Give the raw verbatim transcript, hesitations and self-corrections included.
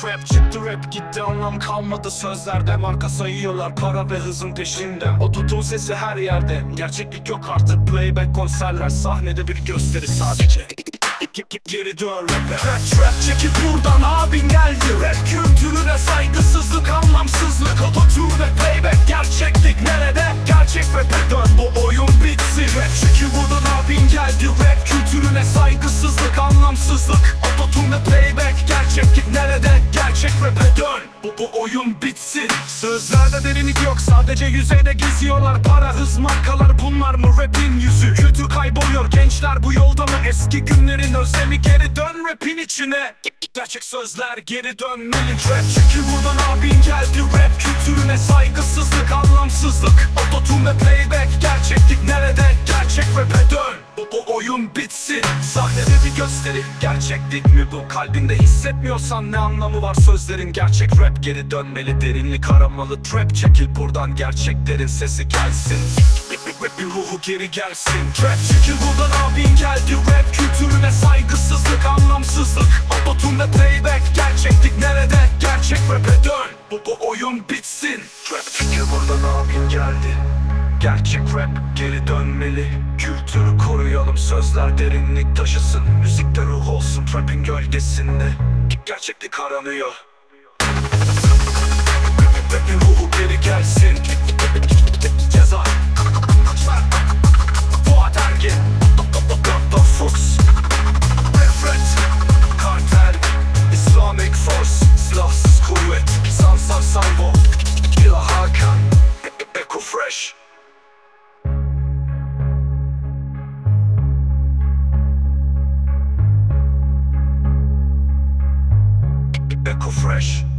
trap çıktı, rap gitti, anlam kalmadı sözlerde. Marka sayıyorlar para ve hızın peşinde. Ototun sesi her yerde, gerçeklik yok artık. Playback konserler, sahnede bir gösteri sadece. Geri dön rap'e. Rap trap çekip buradan, abin geldi. Rap kültürüne saygısızlık, anlamsızlık. Ototune playback, gerçeklik nerede? Gerçek rap'e dön, bu oyun bitsin. Rap çekip buradan, abin geldi. Rap kültürüne saygısızlık, anlamsızlık. Ototune playback, gerçeklik nerede? Gerçek rap'e dön, bu, bu oyun bitsin. Sözlerde derinlik yok, sadece yüzeyde geziyorlar. Para, hız, markalar, bunlar mı rap'in yüzü? Kültür kayboluyor, gençler bu yolda mı? Eski günlerin özlemi, geri dön rap'in içine. Gerçek sözler geri dönmeli. Trap çekil buradan, abin geldi. Rap kültürüne saygısızlık, anlamsızlık. Ototune playback, gerçeklik nerede? Gerçek rap'e dön, bu, bu oyun bitsin. Sahnede bir gösteri, gerçeklik mi bu? Kalbinde hissetmiyorsan ne anlamı var sözlerin? Gerçek rap geri dönmeli, derinlik aramalı. Trap çekil buradan, gerçeklerin sesi gelsin. Rap'in ruhu geri gelsin. Trap çekil buradan, abin geldi. Rap kültürüne saygısızlık, anlamsızlık. Ototune playback, gerçeklik nerede? Gerçek rap'e dön, bu, bu oyun bitsin. Trap çekil buradan, abin geldi. Gerçek rap geri dönmeli. Kültürü koruyalım, sözler derinlik taşısın. Müzikte ruh olsun, rap'in gölgesinde. Gerçeklik aranıyor. Rap'in ruhu geri gelsin. Ceza, Fuat Ergin, Gatta Fuchs, Nefret, Kartel, Islamic Force, Silahsız Kuvvet, Sansar Salvo, Bila Hakan, Eko Fresh. Eko Fresh.